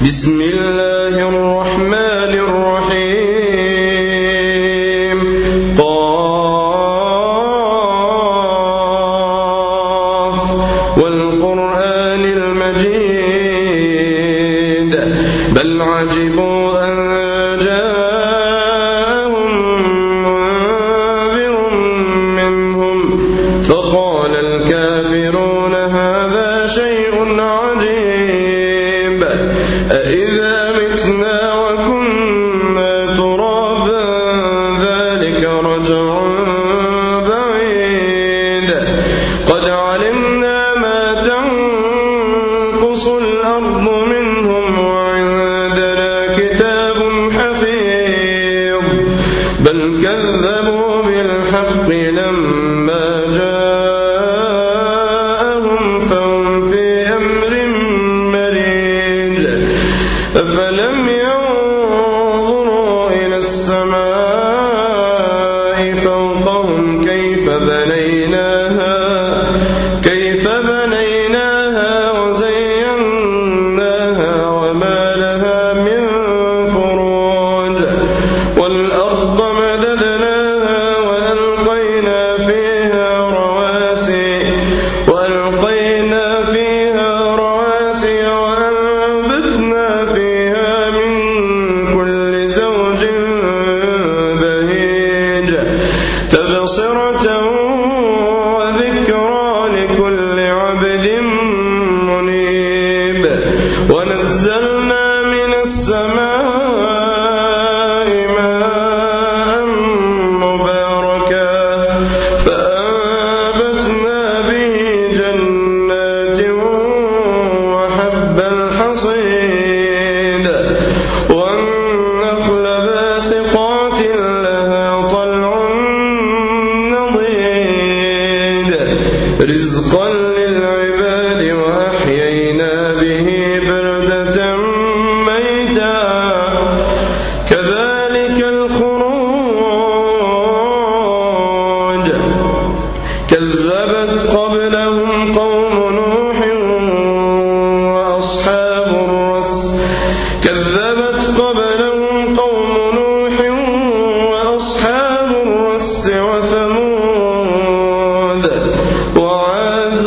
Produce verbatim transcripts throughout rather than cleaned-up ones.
بسم الله الرحمن الرحيم قاف والقرآن المجيد بل عجبوا أن جاءهم منذر منهم فقال الكافرون هذا شيء عجيب أإذا متنا وكنا ترابا ذلك رجع بعيد قد علمنا ما تنقص الأرض منهم وعندنا كتاب حفيظ بل كذبوا بالحق لما جاءهم فهم في أمر مريج أفلم ينظروا إلى السماء فوقهم كيف بنيناها كيف بنيناها وزيناها وما لها من فروج والأرض مددناها وألقينا فيها رواسي وألقينا فيها رواسي وأنبتنا فيها من كل زوج بهيج تبصرة وذكرى لكل عبد منيب ونزلنا من السماء ماء مباركا فأنبتنا به جنات وحب الحصيد والنخل باسقات لها طلع نضيد رزقا للعباد وأحيينا به بلدة ميتا كذلك الخروج كذبت قبلهم قوم نوح وأصحاب الرس كذبت قبلهم قوم نوح وأصحاب الرس وثمود وعاد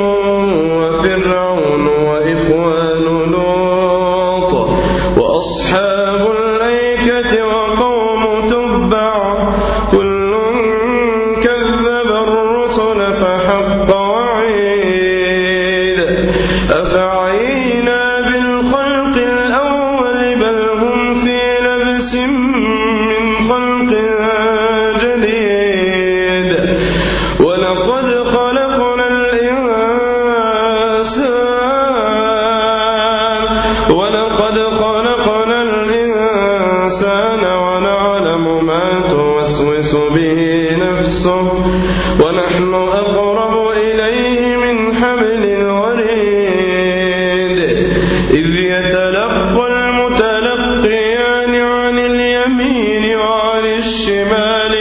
وفرعون وإخوان لوط وأصحاب الأيكة وقوم تبع كل كذب الرسل فحق وعيد أفعينا بالخلق الأول بل هم في لبس من خلق جديد ولقد خلقنا الإنسان ولقد خلقنا الإنسان ونعلم ما توسوس به نفسه ونحن أقرب إليه من حبل الوريد إذ يتلقى المتلقيان عن اليمين وعن الشمال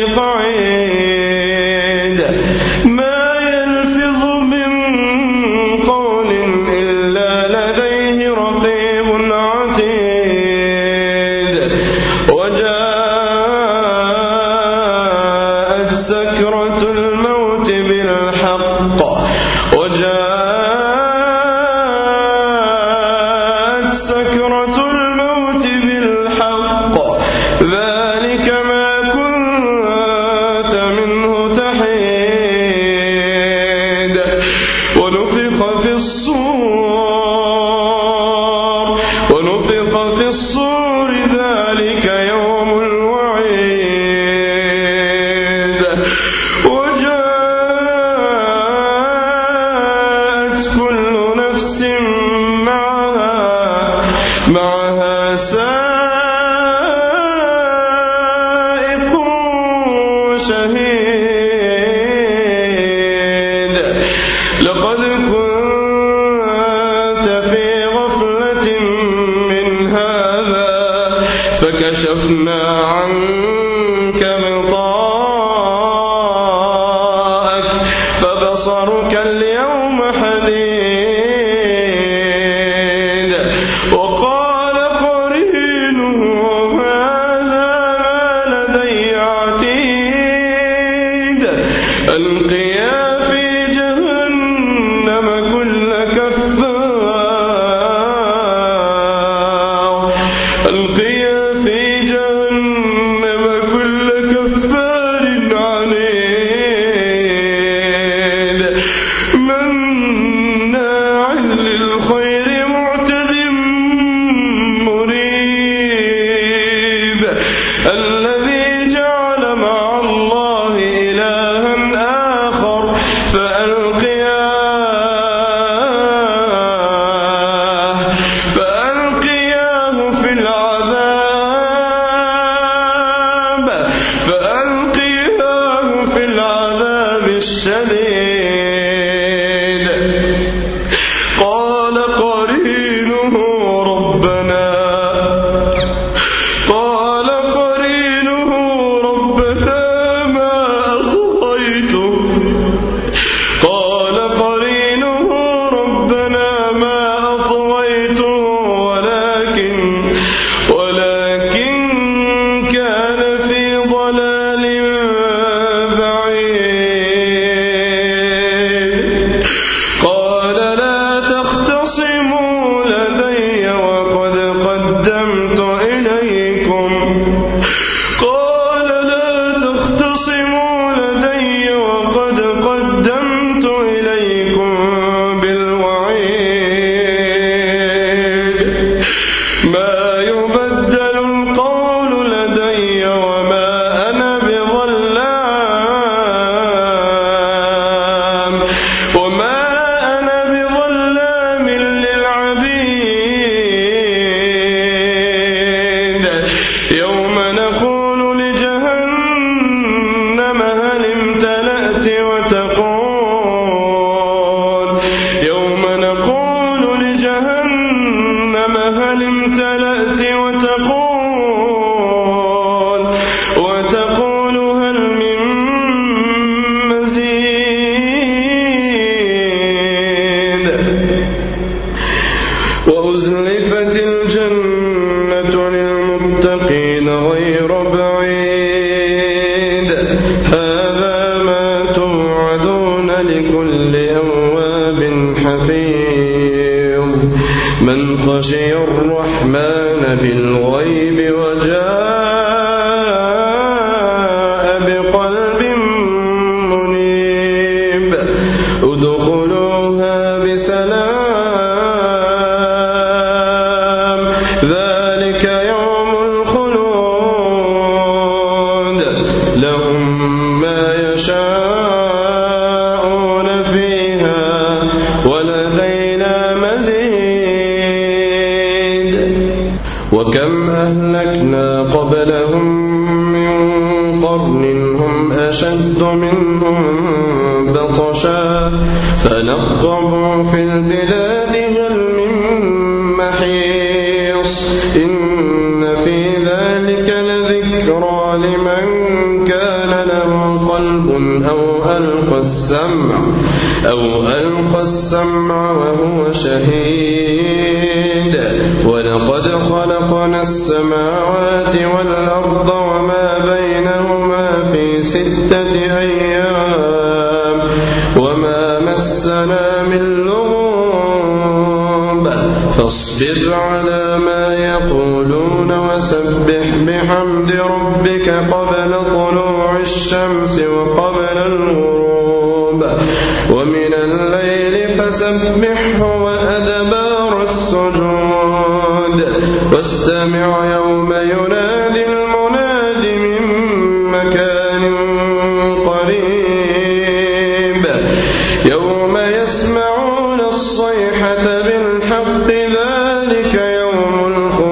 قعيد ما يلفظ من قول إلا لديه رقيب عتيد وجاءت سكرة الموت بالحق وجاءت سكرة الموت بالحق ذلك ما كنت منه تحيد ونفخ في الصور ونفخ في الصور ذلك يوم الوعيد وجاءت كل نفس معها معها سائق شهيد لقد كنت في غفلة من هذا فكشفنا عنك غطاءك فبصرك اليوم حديد وقال هل امتلأت وتقول وتقول هل من مزيد وأزلفت الجنة للمتقين غير بعيد هذا ما توعدون لكل أواب حفيظ من خشي الرحمن بالغيب وجاء بقلب منيب ادخلوها بسلام ذلك يوم الخلود لهم ما يشاءون فيها ولدينا مزيد وكم أهلكنا قبلهم من قرن هم أشد منهم بطشا فنقبوا في البلاد هل من محيص إن في ذلك لذكرى لمن كان له قلب أو ألقى السمع أو ألقى السمع وهو شهيد ولقد خلقنا السماوات والأرض وما بينهما في ستة أيام وما مسنا من لغوب فاصبر على ما يقولون وسبح بحمد ربك قبل طلوع الشمس وقبل الغروب ومن الليل فسبحه وأدبار السجود واستمع يوم ينادي المناد من مكان قريب يوم يسمعون الصيحة بالحق ذلك يوم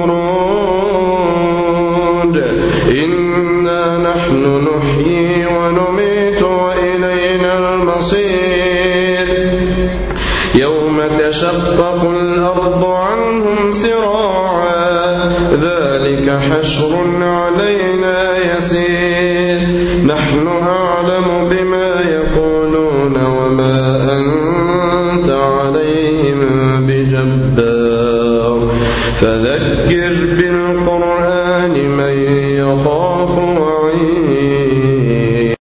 الخروج إنا نحن نحيي ونميت وإلينا المصير يوم تشقق الأرض عنهم سراعا ذلك حشر علينا يسير نحن أعلم بما يقولون وما أنت عليهم بجبار فذكر بالقرآن من